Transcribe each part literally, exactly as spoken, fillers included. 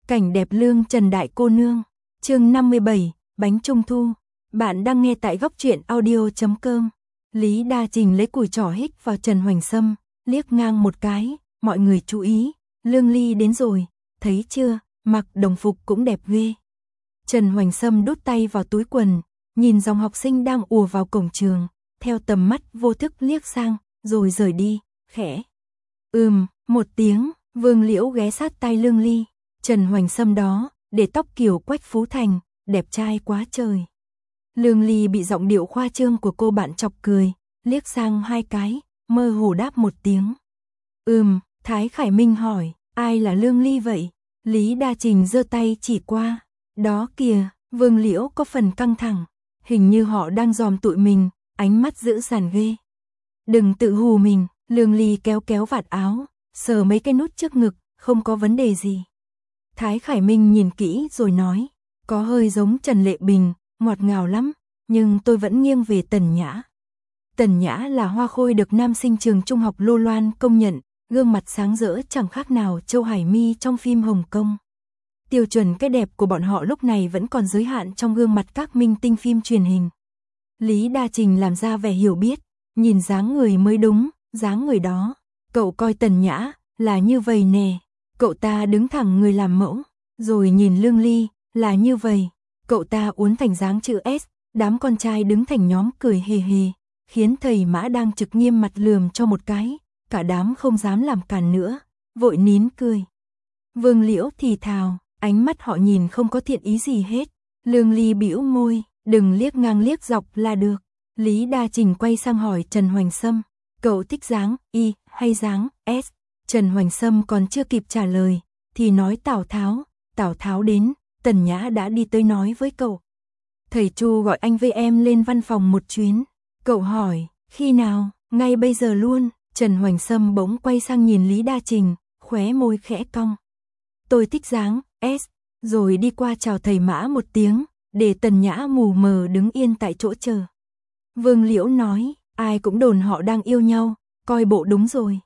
Cảnh đẹp lương Trần đại cô nương. Chương năm mươi bảy, bánh trung thu. Bạn đang nghe tại góc truyện audio chấm com. Lý Đa Trình lấy cùi trỏ hích vào Trần Hoành Sâm, liếc ngang một cái, mọi người chú ý, Lương Ly đến rồi, thấy chưa, mặc đồng phục cũng đẹp ghê. Trần Hoành Sâm đút tay vào túi quần, nhìn dòng học sinh đang ùa vào cổng trường, theo tầm mắt vô thức liếc sang, rồi rời đi, khẽ. Ừm, một tiếng, Vương Liễu ghé sát tai Lương Ly. Trần Hoành Sâm đó, để tóc kiểu Quách Phú Thành, đẹp trai quá trời. Lương Ly bị giọng điệu khoa trương của cô bạn chọc cười, liếc sang hai cái, mơ hồ đáp một tiếng. Ừm, Thái Khải Minh hỏi, ai là Lương Ly vậy? Lý Đa Trình giơ tay chỉ qua. Đó kìa, Vương Liễu có phần căng thẳng, hình như họ đang dòm tụi mình, ánh mắt dữ dằn ghê. Đừng tự hù mình, Lương Ly kéo kéo vạt áo, sờ mấy cái nút trước ngực, không có vấn đề gì. Thái Khải Minh nhìn kỹ rồi nói, có hơi giống Trần Lệ Bình, ngọt ngào lắm, nhưng tôi vẫn nghiêng về Tần Nhã. Tần Nhã là hoa khôi được nam sinh trường trung học Lô Loan công nhận, gương mặt sáng rỡ chẳng khác nào Châu Hải My trong phim Hồng Kông. Tiêu chuẩn cái đẹp của bọn họ lúc này vẫn còn giới hạn trong gương mặt các minh tinh phim truyền hình. Lý Đa Trình làm ra vẻ hiểu biết, nhìn dáng người mới đúng, dáng người đó. Cậu coi Tần Nhã là như vậy nè, cậu ta đứng thẳng người làm mẫu, rồi nhìn Lương Ly là như vậy, cậu ta uốn thành dáng chữ S, đám con trai đứng thành nhóm cười hề hề, khiến thầy Mã đang trực nghiêm mặt lườm cho một cái, cả đám không dám làm càn nữa, vội nín cười. Vương Liễu thì thào, ánh mắt họ nhìn không có thiện ý gì hết. Lương Ly bĩu môi, đừng liếc ngang liếc dọc là được. Lý Đa Trình quay sang hỏi Trần Hoành Sâm, cậu thích dáng Y hay dáng S? Trần Hoành Sâm còn chưa kịp trả lời, thì nói Tào Tháo, Tào Tháo đến, Tần Nhã đã đi tới nói với cậu. Thầy Chu gọi anh với em lên văn phòng một chuyến. Cậu hỏi, khi nào? Ngay bây giờ luôn. Trần Hoành Sâm bỗng quay sang nhìn Lý Đa Trình, khóe môi khẽ cong. Tôi thích dáng S, rồi đi qua chào thầy Mã một tiếng, để Tần Nhã mù mờ đứng yên tại chỗ chờ. Vương Liễu nói, ai cũng đồn họ đang yêu nhau, coi bộ đúng rồi.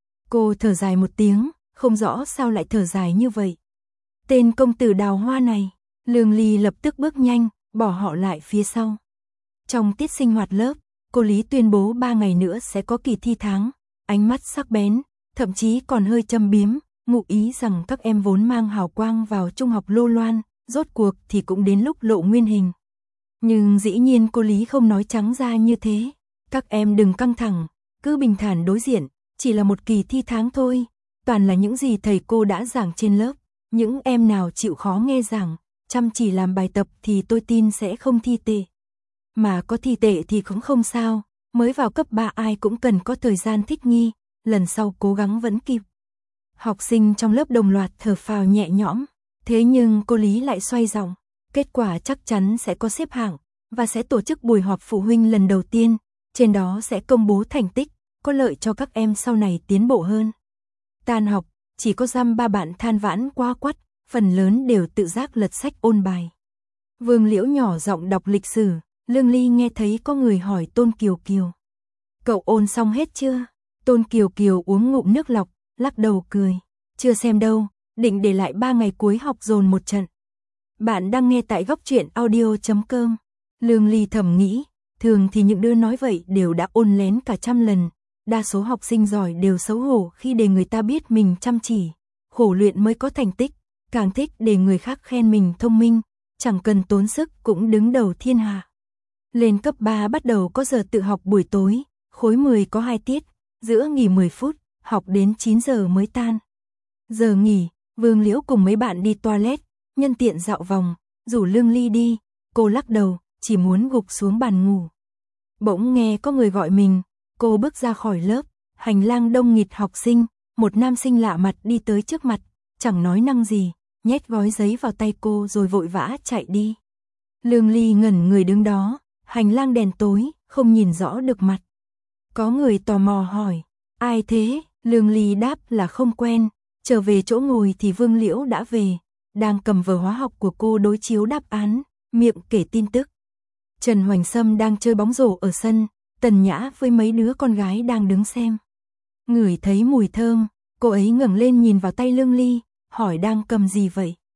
Cô thở dài một tiếng, không rõ sao lại thở dài như vậy. Tên công tử đào hoa này. Lương Ly lập tức bước nhanh, bỏ họ lại phía sau. Trong tiết sinh hoạt lớp, cô Lý tuyên bố ba ngày nữa sẽ có kỳ thi tháng, ánh mắt sắc bén, thậm chí còn hơi châm biếm, ngụ ý rằng các em vốn mang hào quang vào trung học Lô Loan, rốt cuộc thì cũng đến lúc lộ nguyên hình. Nhưng dĩ nhiên cô Lý không nói trắng ra như thế, các em đừng căng thẳng, cứ bình thản đối diện, chỉ là một kỳ thi tháng thôi, toàn là những gì thầy cô đã giảng trên lớp, những em nào chịu khó nghe giảng, chăm chỉ làm bài tập thì tôi tin sẽ không thi tệ. Mà có thi tệ thì cũng không sao, mới vào cấp ba ai cũng cần có thời gian thích nghi, lần sau cố gắng vẫn kịp. Học sinh trong lớp đồng loạt thở phào nhẹ nhõm, thế nhưng cô Lý lại xoay giọng, kết quả chắc chắn sẽ có xếp hạng, và sẽ tổ chức buổi họp phụ huynh lần đầu tiên, trên đó sẽ công bố thành tích, có lợi cho các em sau này tiến bộ hơn. Tan học, chỉ có dăm ba bạn than vãn quá quắt, phần lớn đều tự giác lật sách ôn bài. Vương Liễu nhỏ giọng đọc lịch sử, Lương Ly nghe thấy có người hỏi Tôn Kiều Kiều. Cậu ôn xong hết chưa? Tôn Kiều Kiều uống ngụm nước lọc, lắc đầu cười. Chưa xem đâu, định để lại ba ngày cuối học dồn một trận. Bạn đang nghe tại góc truyện audio chấm com. Lương Ly thầm nghĩ, thường thì những đứa nói vậy đều đã ôn lén cả trăm lần. Đa số học sinh giỏi đều xấu hổ khi để người ta biết mình chăm chỉ, khổ luyện mới có thành tích, càng thích để người khác khen mình thông minh, chẳng cần tốn sức cũng đứng đầu thiên hạ. Lên cấp ba bắt đầu có giờ tự học buổi tối, khối mười có hai tiết, giữa nghỉ mười phút, học đến chín giờ mới tan. Giờ nghỉ, Vương Liễu cùng mấy bạn đi toilet, nhân tiện dạo vòng, rủ Lương Ly đi, cô lắc đầu, chỉ muốn gục xuống bàn ngủ. Bỗng nghe có người gọi mình, cô bước ra khỏi lớp, hành lang đông nghịt học sinh, một nam sinh lạ mặt đi tới trước mặt, chẳng nói năng gì, nhét gói giấy vào tay cô rồi vội vã chạy đi. Lương Ly ngẩn người đứng đó, hành lang đèn tối, không nhìn rõ được mặt. Có người tò mò hỏi, ai thế? Lương Ly đáp là không quen, trở về chỗ ngồi thì Vương Liễu đã về, đang cầm vở hóa học của cô đối chiếu đáp án, miệng kể tin tức. Trần Hoành Sâm đang chơi bóng rổ ở sân, Tần Nhã với mấy đứa con gái đang đứng xem. Ngửi thấy mùi thơm, cô ấy ngẩng lên nhìn vào tay Lương Ly, hỏi đang cầm gì vậy?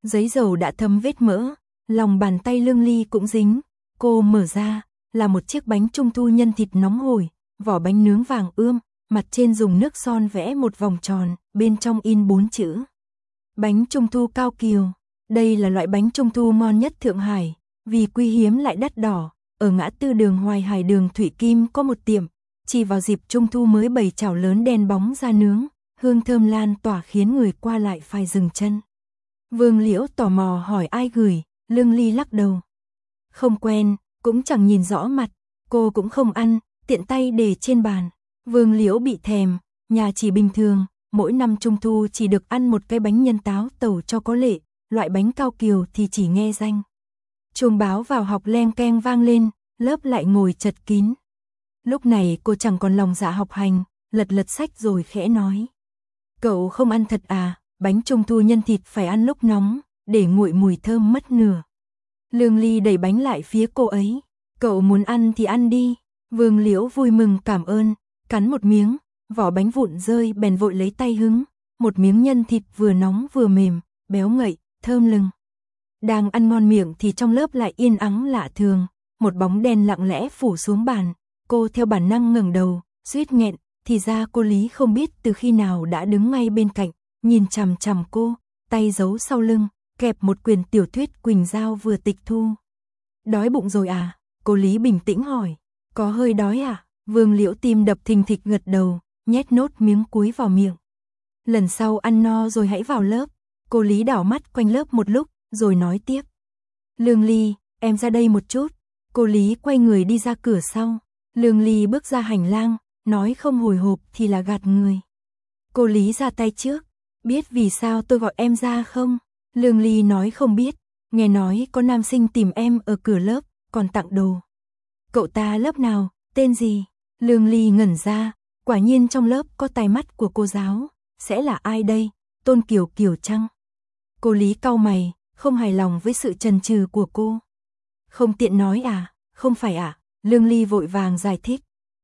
Giấy dầu đã thấm vết mỡ, lòng bàn tay Lương Ly cũng dính. Cô mở ra, là một chiếc bánh trung thu nhân thịt nóng hổi, vỏ bánh nướng vàng ươm, mặt trên dùng nước son vẽ một vòng tròn, bên trong in bốn chữ. Bánh trung thu Cao Kiều. Đây là loại bánh trung thu ngon nhất Thượng Hải, vì quý hiếm lại đắt đỏ. Ở ngã tư đường Hoài Hải đường Thủy Kim có một tiệm, chỉ vào dịp trung thu mới bày chảo lớn đen bóng ra nướng, hương thơm lan tỏa khiến người qua lại phải dừng chân. Vương Liễu tò mò hỏi ai gửi, Lương Ly lắc đầu. Không quen, cũng chẳng nhìn rõ mặt, cô cũng không ăn, tiện tay để trên bàn. Vương Liễu bị thèm, nhà chỉ bình thường, mỗi năm trung thu chỉ được ăn một cái bánh nhân táo tàu cho có lệ, loại bánh Cao Kiều thì chỉ nghe danh. Chuông báo vào học leng keng vang lên, lớp lại ngồi chật kín. Lúc này cô chẳng còn lòng dạ học hành, lật lật sách rồi khẽ nói. Cậu không ăn thật à, bánh trung thu nhân thịt phải ăn lúc nóng, để nguội mùi thơm mất nửa. Lương Ly đẩy bánh lại phía cô ấy. Cậu muốn ăn thì ăn đi. Vương Liễu vui mừng cảm ơn, cắn một miếng, vỏ bánh vụn rơi bèn vội lấy tay hứng. Một miếng nhân thịt vừa nóng vừa mềm, béo ngậy, thơm lừng. Đang ăn ngon miệng thì trong lớp lại yên ắng lạ thường, một bóng đen lặng lẽ phủ xuống bàn. Cô theo bản năng ngẩng đầu, suýt nghẹn, thì ra cô Lý không biết từ khi nào đã đứng ngay bên cạnh, nhìn chằm chằm cô, tay giấu sau lưng, kẹp một quyển tiểu thuyết Quỳnh Giao vừa tịch thu. Đói bụng rồi à? Cô Lý bình tĩnh hỏi. Có hơi đói à? Vương Liễu tim đập thình thịch gật đầu, nhét nốt miếng cuối vào miệng. Lần sau ăn no rồi hãy vào lớp. Cô Lý đảo mắt quanh lớp một lúc, rồi nói tiếp. Lương Ly, em ra đây một chút. Cô Lý quay người đi ra cửa sau. Lương Ly bước ra hành lang, nói không hồi hộp thì là gạt người. Cô Lý ra tay trước. Biết vì sao tôi gọi em ra không? Lương Ly nói không biết. Nghe nói có nam sinh tìm em ở cửa lớp, còn tặng đồ. Cậu ta lớp nào, tên gì? Lương Ly ngẩn ra, quả nhiên trong lớp có tai mắt của cô giáo. Sẽ là ai đây? Tôn Kiều Kiều chăng? Cô Lý cau mày, không hài lòng với sự chần chừ của cô. Không tiện nói à? Không phải à? Lương Ly vội vàng giải thích.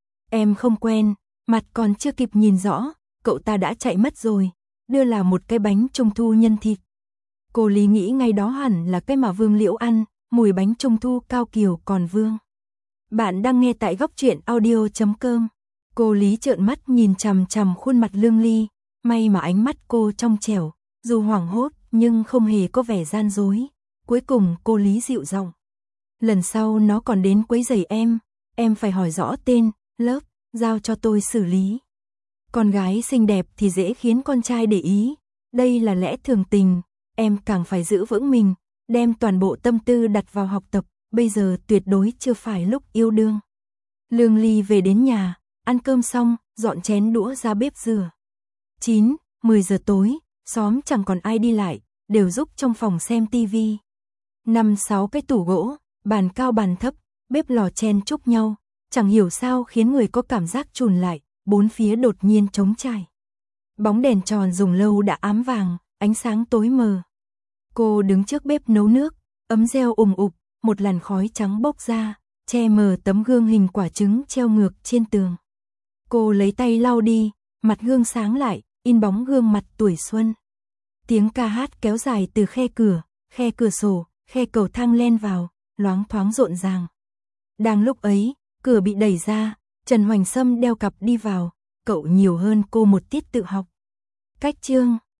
Em không quen, mặt còn chưa kịp nhìn rõ, cậu ta đã chạy mất rồi, đưa là một cái bánh trung thu nhân thịt. Cô Lý nghĩ ngay đó hẳn là cái mà Vương Liễu ăn, mùi bánh trung thu Cao Kiều còn vương. Bạn đang nghe tại góc truyện audio chấm com. Cô Lý trợn mắt nhìn chằm chằm khuôn mặt Lương Ly, may mà ánh mắt cô trong trẻo, dù hoảng hốt nhưng không hề có vẻ gian dối. Cuối cùng cô Lý dịu giọng. Lần sau nó còn đến quấy rầy em, em phải hỏi rõ tên, lớp, giao cho tôi xử lý. Con gái xinh đẹp thì dễ khiến con trai để ý, đây là lẽ thường tình, em càng phải giữ vững mình, đem toàn bộ tâm tư đặt vào học tập, bây giờ tuyệt đối chưa phải lúc yêu đương. Lương Ly về đến nhà, ăn cơm xong, dọn chén đũa ra bếp rửa. chín, mười giờ tối, xóm chẳng còn ai đi lại, đều giúp trong phòng xem tivi. Năm sáu cái tủ gỗ, bàn cao bàn thấp, bếp lò chen chúc nhau, chẳng hiểu sao khiến người có cảm giác chùn lại, bốn phía đột nhiên trống trải. Bóng đèn tròn dùng lâu đã ám vàng, ánh sáng tối mờ. Cô đứng trước bếp nấu nước, ấm reo ùng ục, một làn khói trắng bốc ra, che mờ tấm gương hình quả trứng treo ngược trên tường. Cô lấy tay lau đi, mặt gương sáng lại, in bóng gương mặt tuổi xuân. Tiếng ca hát kéo dài từ khe cửa, khe cửa sổ, khe cầu thang len vào, loáng thoáng rộn ràng. Đang lúc ấy, cửa bị đẩy ra, Trần Hoành Sâm đeo cặp đi vào, cậu nhiều hơn cô một tiết tự học. Cách chương